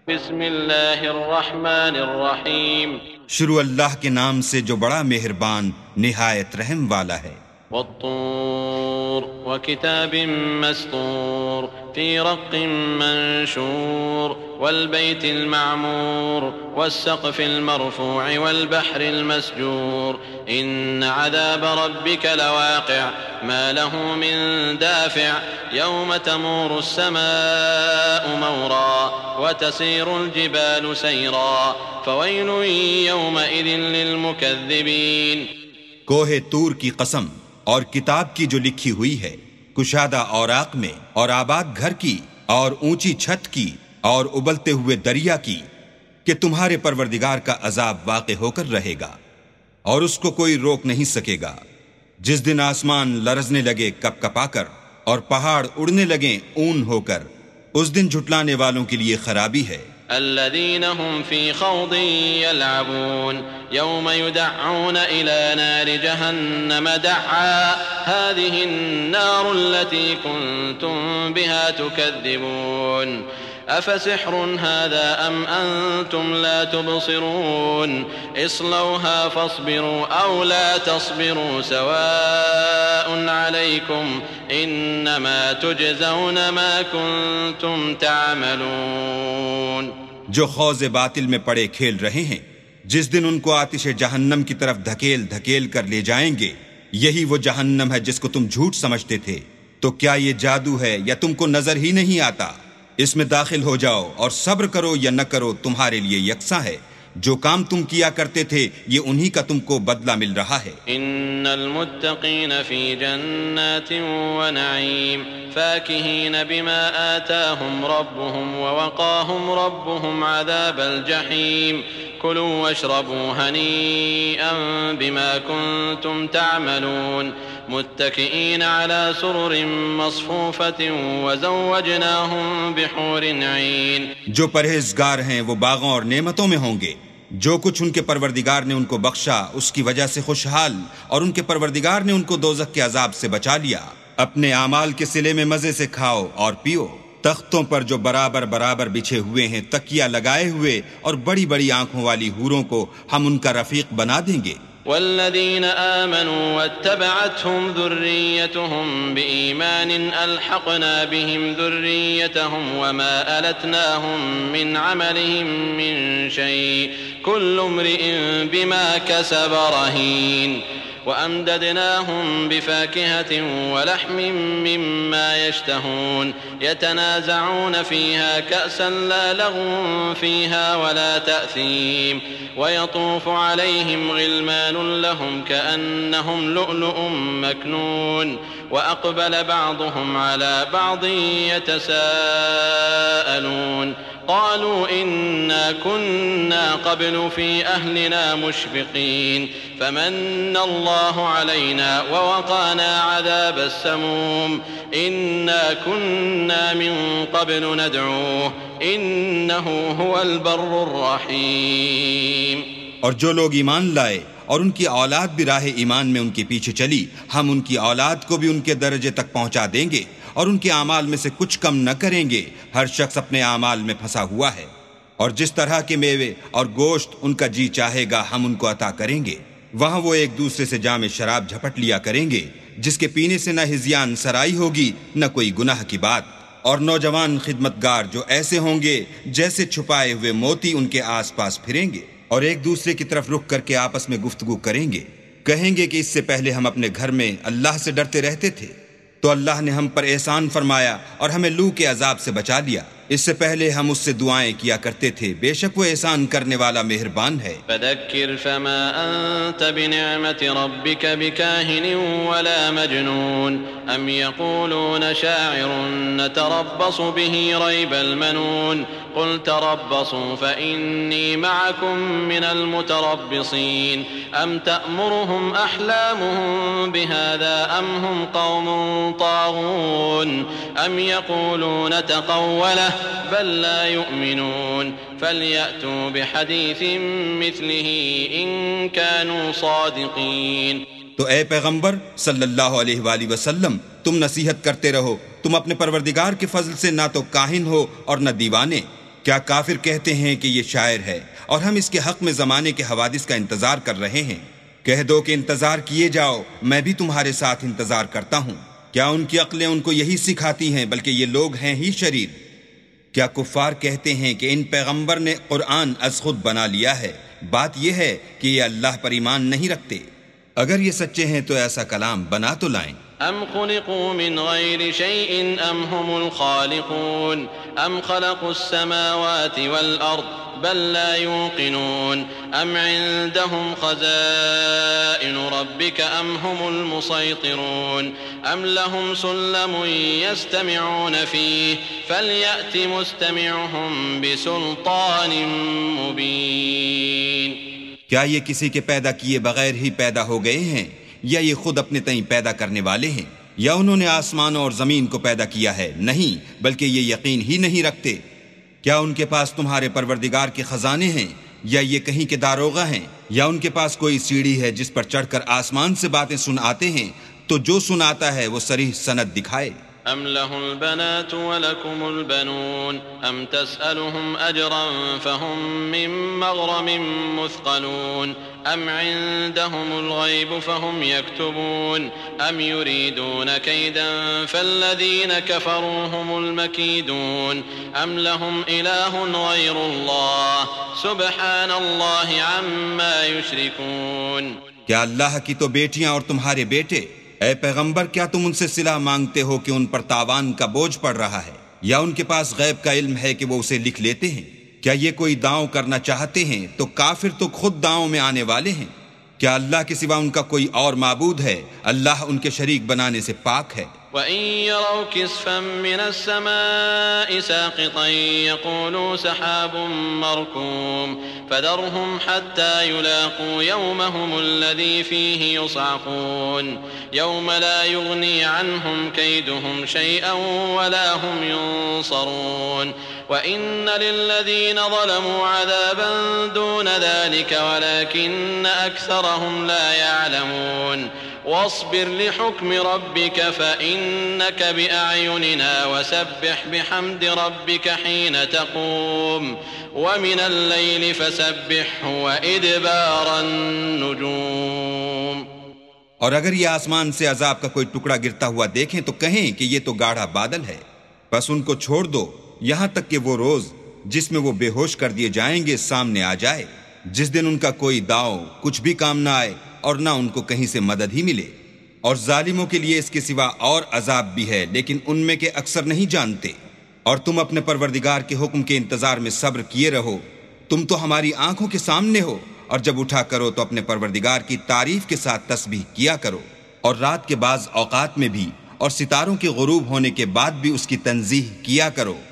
بسم اللہ الرحمن الرحیم شروع اللہ کے نام سے جو بڑا مہربان نہایت رحم والا ہے۔ والطور وكتاب مسطور في رق منشور والبيت المعمور والسقف المرفوع والبحر المسجور إن عذاب ربك لواقع ما له من دافع يوم تمور السماء مورا وتسير الجبال سيرا فويل يومئذ للمكذبين۔ کوہ طور کی قسم اور کتاب کی جو لکھی ہوئی ہے، کشادہ اوراق میں، اور آباد گھر کی، اور اونچی چھت کی، اور ابلتے ہوئے دریا کی، کہ تمہارے پروردگار کا عذاب واقع ہو کر رہے گا اور اس کو کوئی روک نہیں سکے گا۔ جس دن آسمان لرزنے لگے کپ کپا کر اور پہاڑ اڑنے لگیں اون ہو کر، اس دن جھٹلانے والوں کے لیے خرابی ہے۔ الذين هم في خوض يلعبون يوم يدعون إلى نار جهنم دعا هذه النار التي كنتم بها تكذبون أفسحر هذا أم أنتم لا تبصرون اصلوها فاصبروا أو لا تصبروا سواء عليكم إنما تجزون ما كنتم تعملون۔ جو خوض باطل میں پڑے کھیل رہے ہیں، جس دن ان کو آتش جہنم کی طرف دھکیل دھکیل کر لے جائیں گے، یہی وہ جہنم ہے جس کو تم جھوٹ سمجھتے تھے۔ تو کیا یہ جادو ہے یا تم کو نظر ہی نہیں آتا؟ اس میں داخل ہو جاؤ اور صبر کرو یا نہ کرو، تمہارے لیے یکساں ہے۔ جو کام تم کیا کرتے تھے یہ انہی کا تم کو بدلہ مل رہا ہے۔ ان المتقین فی جنات ونعیم فاکہین بما آتاہم ربهم ووقاہم ربهم عذاب الجحیم کلوا واشربوا ہنیئا بما کنتم تعملون متکئین علی سرر مصفوفۃ وزوجناہم بحور عین۔ جو پرہیزگار ہیں وہ باغوں اور نعمتوں میں ہوں گے، جو کچھ ان کے پروردگار نے ان کو بخشا اس کی وجہ سے خوشحال، اور ان کے پروردگار نے ان کو دوزخ کے عذاب سے بچا لیا۔ اپنے اعمال کے صلے میں مزے سے کھاؤ اور پیو، تختوں پر جو برابر برابر بچھے ہوئے ہیں، تکیہ لگائے ہوئے، اور بڑی بڑی آنکھوں والی حوروں کو ہم ان کا رفیق بنا دیں گے۔ والذين آمنوا واتبعتهم ذريتهم بإيمان ألحقنا بهم ذريتهم وما ألتناهم من عملهم من شيء كل امرئ بما كسب رهين وأمددناهم بفاكهة ولحم مما يشتهون يتنازعون فيها كأسا لا لغو فيها ولا تأثيم ويطوف عليهم غلمان لهم كأنهم لؤلؤ مكنون وأقبل بعضهم على بعض يتساءلون قالوا إنا كنا قبل في أهلنا مشفقين فمن الله علينا ووقانا عذاب السموم إنا كنا من قبل ندعوه إنه هو البر الرحيم۔ اور جو لوگ ایمان لائے اور ان کی اولاد بھی راہ ایمان میں ان کے پیچھے چلی، ہم ان کی اولاد کو بھی ان کے درجے تک پہنچا دیں گے اور ان کے اعمال میں سے کچھ کم نہ کریں گے۔ ہر شخص اپنے اعمال میں پھنسا ہوا ہے، اور جس طرح کے میوے اور گوشت ان کا جی چاہے گا ہم ان کو عطا کریں گے۔ وہاں وہ ایک دوسرے سے جام شراب جھپٹ لیا کریں گے، جس کے پینے سے نہ ہذیان سرائی ہوگی نہ کوئی گناہ کی بات۔ اور نوجوان خدمتگار جو ایسے ہوں گے جیسے چھپائے ہوئے موتی ان کے آس پاس پھریں گے، اور ایک دوسرے کی طرف رخ کر کے آپس میں گفتگو کریں گے، کہیں گے کہ اس سے پہلے ہم اپنے گھر میں اللہ سے ڈرتے رہتے تھے، تو اللہ نے ہم پر احسان فرمایا اور ہمیں لو کے عذاب سے بچا لیا۔ اس سے پہلے ہم اس سے دعائیں کیا کرتے تھے، بے شک وہ احسان کرنے والا مہربان ہے۔ فذكر فما أنت بنعمة ربك بكاهن ولا مجنون أم يقولون شاعر نتربص به ريب المنون قل تربصوا فإني معكم من المتربصين أم تأمرهم أحلامهم بهذا أم هم قوم طاغون أم يقولون تقوله بل لا يؤمنون فليأتوا بحديث مثله إن كانوا صادقين۔ تو اے پیغمبر صلی اللہ علیہ وآلہ وسلم، تم نصیحت کرتے رہو، تم اپنے پروردگار کے فضل سے نہ تو کاہن ہو اور نہ دیوانے، کیا کافر کہتے ہیں کہ یہ شاعر ہے اور ہم اس کے حق میں زمانے کے حوادث کا انتظار کر رہے ہیں؟ کہہ دو کہ انتظار کیے جاؤ، میں بھی تمہارے ساتھ انتظار کرتا ہوں۔ کیا ان کی عقلیں ان کو یہی سکھاتی ہیں؟ بلکہ یہ لوگ ہیں ہی شریر۔ کیا کفار کہتے ہیں کہ ان پیغمبر نے قرآن از خود بنا لیا ہے؟ بات یہ ہے کہ یہ اللہ پر ایمان نہیں رکھتے۔ اگر یہ سچے ہیں تو ایسا کلام بنا تو لائیں۔ ام خلقوا من غير شيء ام هم الخالقون ام خلقوا السماوات والارض بل لا يوقنون ام عندهم خزائن ربك ام هم المسيطرون ام لهم سلم يستمعون فيه فليأت مستمعهم بسلطان مبين۔ کیا یہ کسی کے پیدا کیے بغیر ہی پیدا ہو گئے ہیں، یا یہ خود اپنے تئیں پیدا کرنے والے ہیں، یا انہوں نے آسمانوں اور زمین کو پیدا کیا ہے؟ نہیں، بلکہ یہ یقین ہی نہیں رکھتے۔ کیا ان کے پاس تمہارے پروردگار کے خزانے ہیں، یا یہ کہیں کے داروغہ ہیں، یا ان کے پاس کوئی سیڑھی ہے جس پر چڑھ کر آسمان سے باتیں سناتے ہیں؟ تو جو سناتا ہے وہ صریح سند دکھائے۔ ام لهم البنات ولكم البنون ام تسألهم اجرا فهم من مغرم مثقلون ام عندهم الغيب فهم يكتبون ام يريدون كيدا فالذين كفروا هم المكيدون ام لهم اله غير الله سبحان الله عما يشركون۔ کیا اللہ کی تو بیٹیاں اور تمہارے بیٹے؟ اے پیغمبر، کیا تم ان سے صلہ مانگتے ہو کہ ان پر تاوان کا بوجھ پڑ رہا ہے، یا ان کے پاس غیب کا علم ہے کہ وہ اسے لکھ لیتے ہیں؟ کیا یہ کوئی داؤں کرنا چاہتے ہیں؟ تو کافر تو خود داؤں میں آنے والے ہیں۔ کیا اللہ کے سوا ان کا کوئی اور معبود ہے؟ اللہ ان کے شریک بنانے سے پاک ہے۔ وَإِن يَرَوْا كِسْفًا مِّنَ السَّمَاءِ سَاقِطًا يَقُولُوا سَحَابٌ مَّرْكُومٌ فَذَرْهُمْ حَتَّىٰ يُلَاقُوا يَوْمَهُمُ الَّذِي فِيهِ يُصْعَقُونَ يَوْمَ لَا يُغْنِي عَنْهُمْ كَيْدُهُمْ شَيْئًا وَلَا هُمْ يُنصَرُونَ وَإِنَّ لِلَّذِينَ ظَلَمُوا عَذَابًا دُونَ ذَلِكَ وَلَكِنَّ أَكْثَرَهُمْ لَا يَعْلَمُونَ واصبر لحكم ربك فإنك بأعيننا وسبح بحمد ربك حين تقوم ومن الليل فسبحه وإدبار النجوم۔ اور اگر یہ آسمان سے عذاب کا کوئی ٹکڑا گرتا ہوا دیکھیں تو کہیں کہ یہ تو گاڑھا بادل ہے، بس ان کو چھوڑ دو یہاں تک کہ وہ روز جس میں وہ بے ہوش کر دیے جائیں گے سامنے آ جائے، جس دن ان کا کوئی داؤ کچھ بھی کام نہ آئے اور نہ ان کو کہیں سے مدد ہی ملے۔ اور ظالموں کے لیے اس کے سوا اور عذاب بھی ہے، لیکن ان میں کے اکثر نہیں جانتے۔ اور تم اپنے پروردگار کے حکم کے انتظار میں صبر کیے رہو، تم تو ہماری آنکھوں کے سامنے ہو، اور جب اٹھا کرو تو اپنے پروردگار کی تعریف کے ساتھ تسبیح کیا کرو، اور رات کے بعض اوقات میں بھی، اور ستاروں کے غروب ہونے کے بعد بھی اس کی تنزیہ کیا کرو۔